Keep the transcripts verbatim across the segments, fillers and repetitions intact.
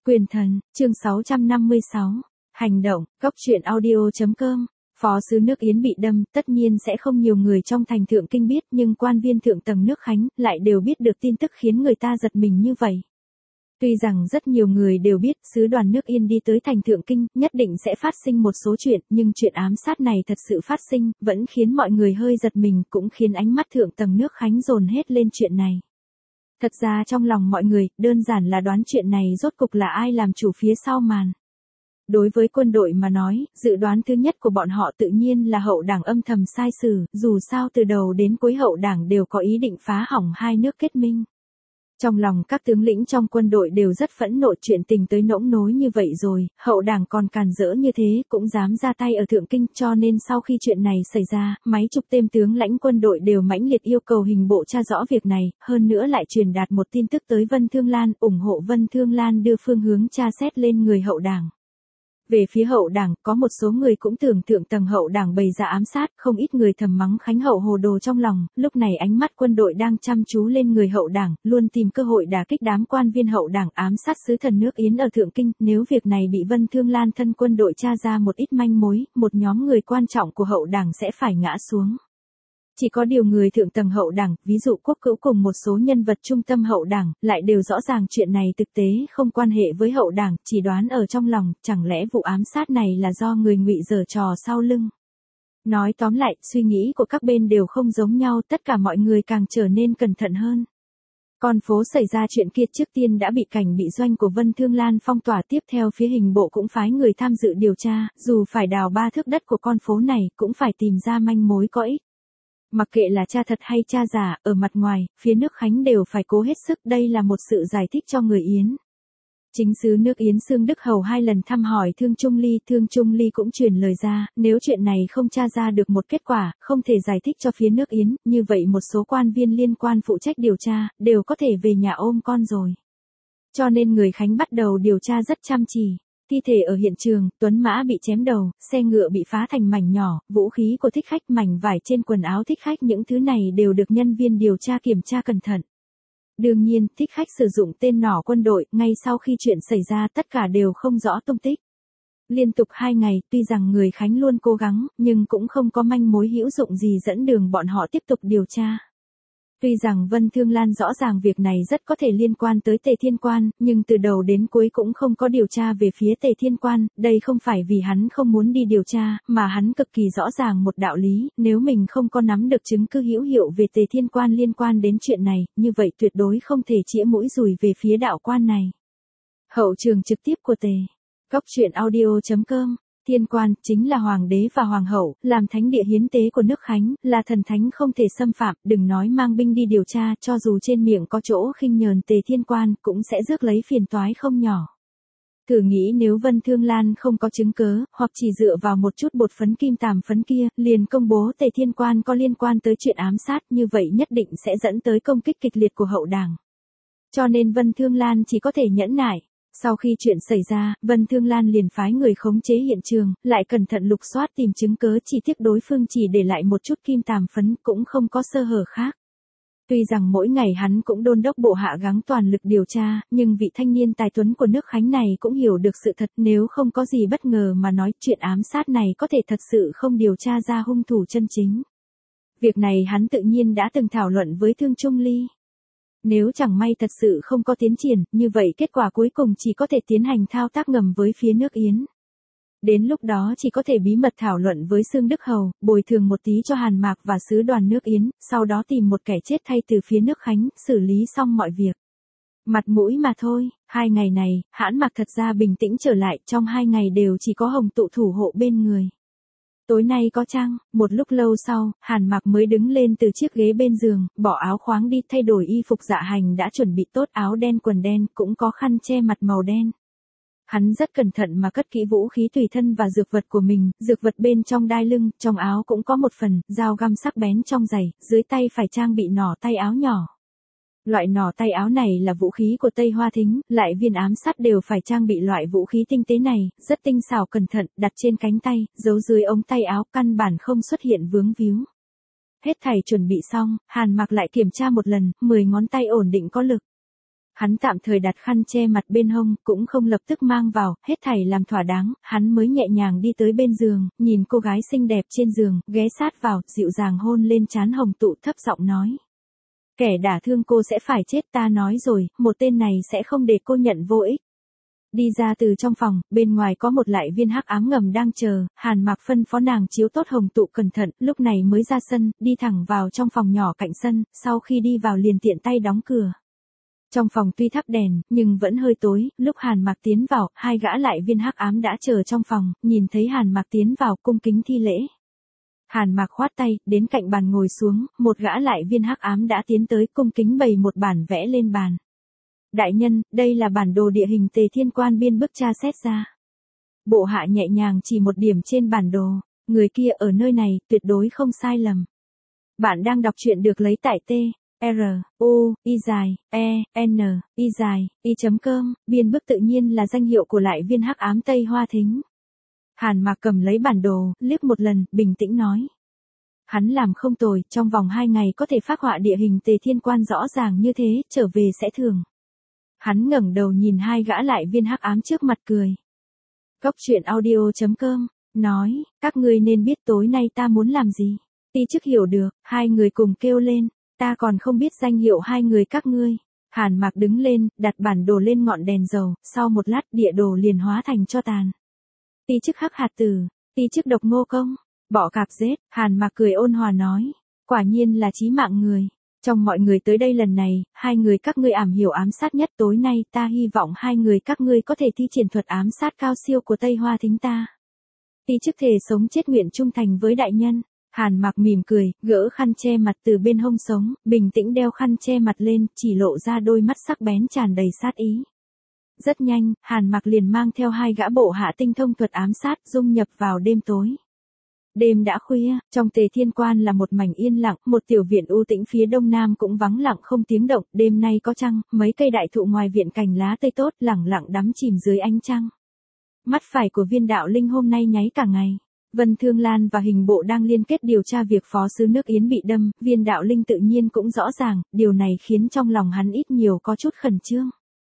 Quyền thần, chương sáu trăm năm mươi sáu. Hành động, góc truyện audio.com. Phó sứ nước Yến bị đâm, tất nhiên sẽ không nhiều người trong thành Thượng Kinh biết, nhưng quan viên thượng tầng nước Khánh lại đều biết được tin tức khiến người ta giật mình như vậy. Tuy rằng rất nhiều người đều biết sứ đoàn nước Yên đi tới thành Thượng Kinh, nhất định sẽ phát sinh một số chuyện, nhưng chuyện ám sát này thật sự phát sinh, vẫn khiến mọi người hơi giật mình, cũng khiến ánh mắt thượng tầng nước Khánh dồn hết lên chuyện này. Thật ra trong lòng mọi người, đơn giản là đoán chuyện này rốt cục là ai làm chủ phía sau màn. Đối với quân đội mà nói, dự đoán thứ nhất của bọn họ tự nhiên là hậu đảng âm thầm sai sử, dù sao từ đầu đến cuối hậu đảng đều có ý định phá hỏng hai nước kết minh. Trong lòng các tướng lĩnh trong quân đội đều rất phẫn nộ, chuyện tình tới nỗng nối như vậy rồi, hậu đảng còn càn rỡ như thế, cũng dám ra tay ở Thượng Kinh, cho nên sau khi chuyện này xảy ra, mấy chục tên tướng lãnh quân đội đều mãnh liệt yêu cầu hình bộ tra rõ việc này, hơn nữa lại truyền đạt một tin tức tới Vân Thương Lan, ủng hộ Vân Thương Lan đưa phương hướng tra xét lên người hậu đảng. Về phía hậu đảng, có một số người cũng tưởng thượng tầng hậu đảng bày ra ám sát, không ít người thầm mắng Khánh hậu hồ đồ trong lòng, lúc này ánh mắt quân đội đang chăm chú lên người hậu đảng, luôn tìm cơ hội đả kích đám quan viên hậu đảng ám sát sứ thần nước Yến ở Thượng Kinh, nếu việc này bị Vân Thương Lan thân quân đội tra ra một ít manh mối, một nhóm người quan trọng của hậu đảng sẽ phải ngã xuống. Chỉ có điều người thượng tầng hậu đảng, ví dụ Quốc Cữu cùng một số nhân vật trung tâm hậu đảng, lại đều rõ ràng chuyện này thực tế không quan hệ với hậu đảng, chỉ đoán ở trong lòng, chẳng lẽ vụ ám sát này là do người ngụy giở trò sau lưng. Nói tóm lại, suy nghĩ của các bên đều không giống nhau, tất cả mọi người càng trở nên cẩn thận hơn. Con phố xảy ra chuyện kia trước tiên đã bị cảnh bị doanh của Vân Thương Lan phong tỏa, tiếp theo phía hình bộ cũng phái người tham dự điều tra, dù phải đào ba thước đất của con phố này, cũng phải tìm ra manh mối có ích. Mặc kệ là cha thật hay cha giả, ở mặt ngoài, phía nước Khánh đều phải cố hết sức, đây là một sự giải thích cho người Yến. Chính sứ nước Yến Xương Đức Hầu hai lần thăm hỏi Thương Trung Ly, Thương Trung Ly cũng truyền lời ra, nếu chuyện này không tra ra được một kết quả, không thể giải thích cho phía nước Yến, như vậy một số quan viên liên quan phụ trách điều tra, đều có thể về nhà ôm con rồi. Cho nên người Khánh bắt đầu điều tra rất chăm chỉ. Thi thể ở hiện trường, tuấn mã bị chém đầu, xe ngựa bị phá thành mảnh nhỏ, vũ khí của thích khách, mảnh vải trên quần áo thích khách, những thứ này đều được nhân viên điều tra kiểm tra cẩn thận. Đương nhiên, thích khách sử dụng tên nỏ quân đội, ngay sau khi chuyện xảy ra tất cả đều không rõ tung tích. Liên tục hai ngày, tuy rằng người Khánh luôn cố gắng, nhưng cũng không có manh mối hữu dụng gì dẫn đường bọn họ tiếp tục điều tra. Tuy rằng Vân Thương Lan rõ ràng việc này rất có thể liên quan tới Tề Thiên Quan, nhưng từ đầu đến cuối cũng không có điều tra về phía Tề Thiên Quan, đây không phải vì hắn không muốn đi điều tra, mà hắn cực kỳ rõ ràng một đạo lý, nếu mình không có nắm được chứng cứ hữu hiệu về Tề Thiên Quan liên quan đến chuyện này, như vậy tuyệt đối không thể chĩa mũi dùi về phía đạo quan này. Hậu trường trực tiếp của Tề. Góc truyện audio.com. Thiên Quan, chính là hoàng đế và hoàng hậu, làm thánh địa hiến tế của nước Khánh, là thần thánh không thể xâm phạm, đừng nói mang binh đi điều tra, cho dù trên miệng có chỗ khinh nhờn Tề Thiên Quan, cũng sẽ rước lấy phiền toái không nhỏ. Thử nghĩ nếu Vân Thương Lan không có chứng cớ, hoặc chỉ dựa vào một chút bột phấn kim tàm phấn kia, liền công bố Tề Thiên Quan có liên quan tới chuyện ám sát, như vậy nhất định sẽ dẫn tới công kích kịch liệt của hậu đảng. Cho nên Vân Thương Lan chỉ có thể nhẫn nại. Sau khi chuyện xảy ra, Vân Thương Lan liền phái người khống chế hiện trường, lại cẩn thận lục soát tìm chứng cớ, chỉ tiếc đối phương chỉ để lại một chút kim tàm phấn, cũng không có sơ hở khác. Tuy rằng mỗi ngày hắn cũng đôn đốc bộ hạ gắng toàn lực điều tra, nhưng vị thanh niên tài tuấn của nước Khánh này cũng hiểu được sự thật, nếu không có gì bất ngờ mà nói, chuyện ám sát này có thể thật sự không điều tra ra hung thủ chân chính. Việc này hắn tự nhiên đã từng thảo luận với Thương Trung Ly. Nếu chẳng may thật sự không có tiến triển, như vậy kết quả cuối cùng chỉ có thể tiến hành thao tác ngầm với phía nước Yến. Đến lúc đó chỉ có thể bí mật thảo luận với Xương Đức Hầu, bồi thường một tí cho Hàn Mạc và sứ đoàn nước Yến, sau đó tìm một kẻ chết thay từ phía nước Khánh, xử lý xong mọi việc. Mặt mũi mà thôi, hai ngày này, Hãn Mạc thật ra bình tĩnh trở lại, trong hai ngày đều chỉ có Hồng Tụ thủ hộ bên người. Tối nay có trăng, một lúc lâu sau, Hàn Mạc mới đứng lên từ chiếc ghế bên giường, bỏ áo khoáng đi thay đổi y phục dạ hành đã chuẩn bị tốt, áo đen quần đen, cũng có khăn che mặt màu đen. Hắn rất cẩn thận mà cất kỹ vũ khí tùy thân và dược vật của mình, dược vật bên trong đai lưng, trong áo cũng có một phần, dao găm sắc bén trong giày, dưới tay phải trang bị nỏ tay áo nhỏ. Loại nỏ tay áo này là vũ khí của Tây Hoa Thính, lại viên ám sát đều phải trang bị loại vũ khí tinh tế này, rất tinh xảo cẩn thận, đặt trên cánh tay, giấu dưới ống tay áo, căn bản không xuất hiện vướng víu. Hết thảy chuẩn bị xong, Hàn Mạc lại kiểm tra một lần, mười ngón tay ổn định có lực. Hắn tạm thời đặt khăn che mặt bên hông, cũng không lập tức mang vào, hết thảy làm thỏa đáng, hắn mới nhẹ nhàng đi tới bên giường, nhìn cô gái xinh đẹp trên giường, ghé sát vào, dịu dàng hôn lên trán Hồng Tụ, thấp giọng nói. Kẻ đả thương cô sẽ phải chết, ta nói rồi, một tên này sẽ không để cô nhận vô ích. Đi ra từ trong phòng, bên ngoài có một lại viên hắc ám ngầm đang chờ, Hàn Mạc phân phó nàng chiếu tốt Hồng Tụ cẩn thận, lúc này mới ra sân, đi thẳng vào trong phòng nhỏ cạnh sân, sau khi đi vào liền tiện tay đóng cửa. Trong phòng tuy thắp đèn, nhưng vẫn hơi tối, lúc Hàn Mạc tiến vào, hai gã lại viên hắc ám đã chờ trong phòng, nhìn thấy Hàn Mạc tiến vào cung kính thi lễ. Hàn Mạc khoát tay, đến cạnh bàn ngồi xuống, một gã lại viên hắc ám đã tiến tới cung kính bày một bản vẽ lên bàn. Đại nhân, đây là bản đồ địa hình Tề Thiên Quan biên bức tra xét ra. Bộ hạ nhẹ nhàng chỉ một điểm trên bản đồ, người kia ở nơi này, tuyệt đối không sai lầm. Bạn đang đọc truyện được lấy tại T. R, U, I dài, E, N, I dài, I chấm com, biên bức tự nhiên là danh hiệu của lại viên hắc ám Tây Hoa Thính. Hàn Mạc cầm lấy bản đồ, liếc một lần, bình tĩnh nói. Hắn làm không tồi, trong vòng hai ngày có thể phác họa địa hình Tề Thiên Quan rõ ràng như thế, trở về sẽ thường. Hắn ngẩng đầu nhìn hai gã lại viên hắc ám trước mặt cười. Cốc truyện audio chấm com, nói, các ngươi nên biết tối nay ta muốn làm gì. Ti chức hiểu được, hai người cùng kêu lên. Ta còn không biết danh hiệu hai người các ngươi. Hàn Mạc đứng lên, đặt bản đồ lên ngọn đèn dầu, sau một lát địa đồ liền hóa thành tro tàn. Ti chức hắc hạt tử, ti chức độc ngô công, bỏ cạp giết, Hàn Mạc cười ôn hòa nói. Quả nhiên là chí mạng người. Trong mọi người tới đây lần này, hai người các ngươi ảm hiểu ám sát nhất, tối nay ta hy vọng hai người các ngươi có thể thi triển thuật ám sát cao siêu của Tây Hoa Thính ta. Ti chức thề sống chết nguyện trung thành với đại nhân. Hàn Mạc mỉm cười, gỡ khăn che mặt từ bên hông sống, bình tĩnh đeo khăn che mặt lên, chỉ lộ ra đôi mắt sắc bén tràn đầy sát ý. Rất nhanh, Hàn Mạc liền mang theo hai gã bộ hạ tinh thông thuật ám sát, dung nhập vào đêm tối. Đêm đã khuya, trong Tề Thiên Quan là một mảnh yên lặng, một tiểu viện u tĩnh phía đông nam cũng vắng lặng không tiếng động, đêm nay có trăng, mấy cây đại thụ ngoài viện cành lá tây tốt lẳng lặng đắm chìm dưới ánh trăng. Mắt phải của Viên Đạo Linh hôm nay nháy cả ngày. Vân Thương Lan và Hình Bộ đang liên kết điều tra việc phó sứ nước Yến bị đâm, Viên Đạo Linh tự nhiên cũng rõ ràng, điều này khiến trong lòng hắn ít nhiều có chút khẩn trương.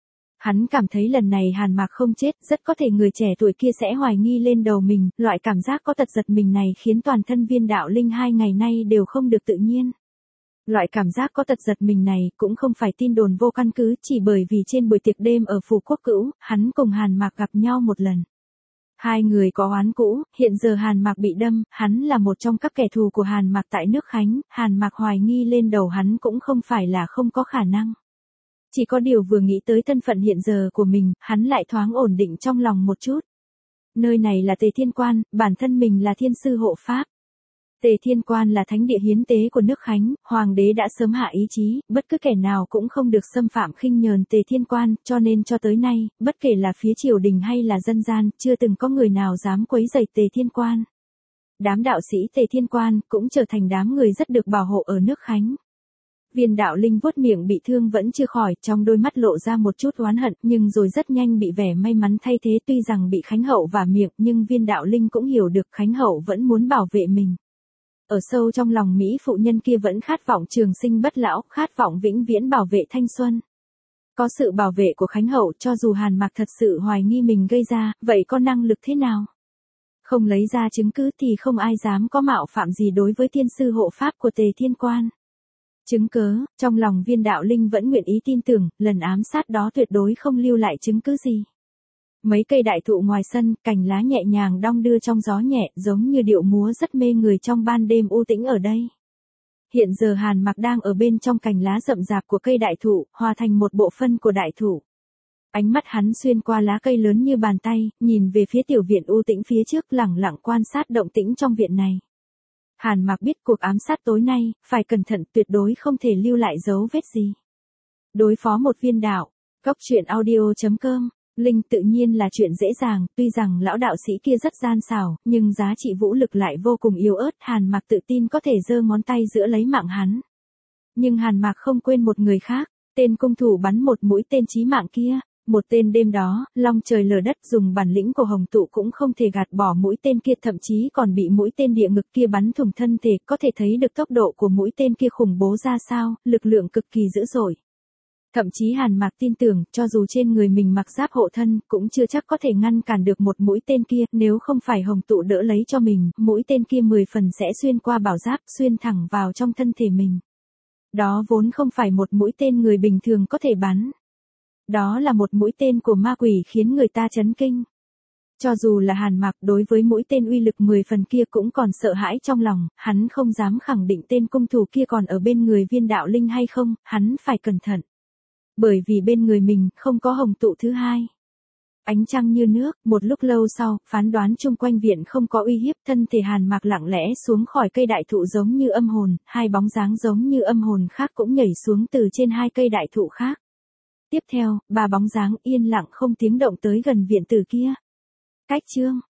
Hắn cảm thấy lần này Hàn Mạc không chết, rất có thể người trẻ tuổi kia sẽ hoài nghi lên đầu mình, loại cảm giác có tật giật mình này khiến toàn thân Viên Đạo Linh hai ngày nay đều không được tự nhiên. Loại cảm giác có tật giật mình này cũng không phải tin đồn vô căn cứ, chỉ bởi vì trên buổi tiệc đêm ở Phủ Quốc Cữu, hắn cùng Hàn Mạc gặp nhau một lần. Hai người có oán cũ, hiện giờ Hàn Mạc bị đâm, hắn là một trong các kẻ thù của Hàn Mạc tại nước Khánh, Hàn Mạc hoài nghi lên đầu hắn cũng không phải là không có khả năng. Chỉ có điều vừa nghĩ tới thân phận hiện giờ của mình, hắn lại thoáng ổn định trong lòng một chút. Nơi này là Tề Thiên Quan, bản thân mình là thiên sư hộ pháp. Tề Thiên Quan là thánh địa hiến tế của nước Khánh, hoàng đế đã sớm hạ ý chí, bất cứ kẻ nào cũng không được xâm phạm khinh nhờn Tề Thiên Quan, cho nên cho tới nay, bất kể là phía triều đình hay là dân gian, chưa từng có người nào dám quấy rầy Tề Thiên Quan. Đám đạo sĩ Tề Thiên Quan cũng trở thành đám người rất được bảo hộ ở nước Khánh. Viên Đạo Linh vuốt miệng bị thương vẫn chưa khỏi, trong đôi mắt lộ ra một chút oán hận, nhưng rồi rất nhanh bị vẻ may mắn thay thế, tuy rằng bị Khánh Hậu vả miệng, nhưng Viên Đạo Linh cũng hiểu được Khánh Hậu vẫn muốn bảo vệ mình. Ở sâu trong lòng Mỹ phụ nhân kia vẫn khát vọng trường sinh bất lão, khát vọng vĩnh viễn bảo vệ thanh xuân. Có sự bảo vệ của Khánh Hậu, cho dù Hàn Mạc thật sự hoài nghi mình gây ra, vậy có năng lực thế nào? Không lấy ra chứng cứ thì không ai dám có mạo phạm gì đối với thiên sư hộ pháp của Tề Thiên Quan. Chứng cớ, trong lòng Viên Đạo Linh vẫn nguyện ý tin tưởng, lần ám sát đó tuyệt đối không lưu lại chứng cứ gì. Mấy cây đại thụ ngoài sân, cành lá nhẹ nhàng đong đưa trong gió nhẹ, giống như điệu múa rất mê người trong ban đêm u tĩnh ở đây. Hiện giờ Hàn Mạc đang ở bên trong cành lá rậm rạp của cây đại thụ, hòa thành một bộ phân của đại thụ. Ánh mắt hắn xuyên qua lá cây lớn như bàn tay, nhìn về phía tiểu viện u tĩnh phía trước, lẳng lặng quan sát động tĩnh trong viện này. Hàn Mạc biết cuộc ám sát tối nay, phải cẩn thận, tuyệt đối không thể lưu lại dấu vết gì. Đối phó một viên đạo, cốc truyện audio chấm com, Linh tự nhiên là chuyện dễ dàng, tuy rằng lão đạo sĩ kia rất gian xảo, nhưng giá trị vũ lực lại vô cùng yếu ớt, Hàn Mạc tự tin có thể giơ ngón tay giữa lấy mạng hắn. Nhưng Hàn Mạc không quên một người khác, tên cung thủ bắn một mũi tên chí mạng kia. Một tên đêm đó, long trời lở đất, dùng bản lĩnh của Hồng Tụ cũng không thể gạt bỏ mũi tên kia, thậm chí còn bị mũi tên địa ngực kia bắn thủng thân thể, có thể thấy được tốc độ của mũi tên kia khủng bố ra sao, lực lượng cực kỳ dữ dội. Thậm chí Hàn Mạc tin tưởng, cho dù trên người mình mặc giáp hộ thân, cũng chưa chắc có thể ngăn cản được một mũi tên kia, nếu không phải Hồng Tụ đỡ lấy cho mình, mũi tên kia mười phần sẽ xuyên qua bảo giáp, xuyên thẳng vào trong thân thể mình. Đó vốn không phải một mũi tên người bình thường có thể bắn. Đó là một mũi tên của ma quỷ khiến người ta chấn kinh. Cho dù là Hàn Mạc đối với mũi tên uy lực mười phần kia cũng còn sợ hãi trong lòng, hắn không dám khẳng định tên cung thủ kia còn ở bên người Viên Đạo Linh hay không, hắn phải cẩn thận. Bởi vì bên người mình không có Hồng Tụ thứ hai. Ánh trăng như nước, một lúc lâu sau, phán đoán chung quanh viện không có uy hiếp, thân thể Hàn Mạc lặng lẽ xuống khỏi cây đại thụ giống như âm hồn, hai bóng dáng giống như âm hồn khác cũng nhảy xuống từ trên hai cây đại thụ khác. Tiếp theo, ba bóng dáng yên lặng không tiếng động tới gần viện tử kia. Cách chương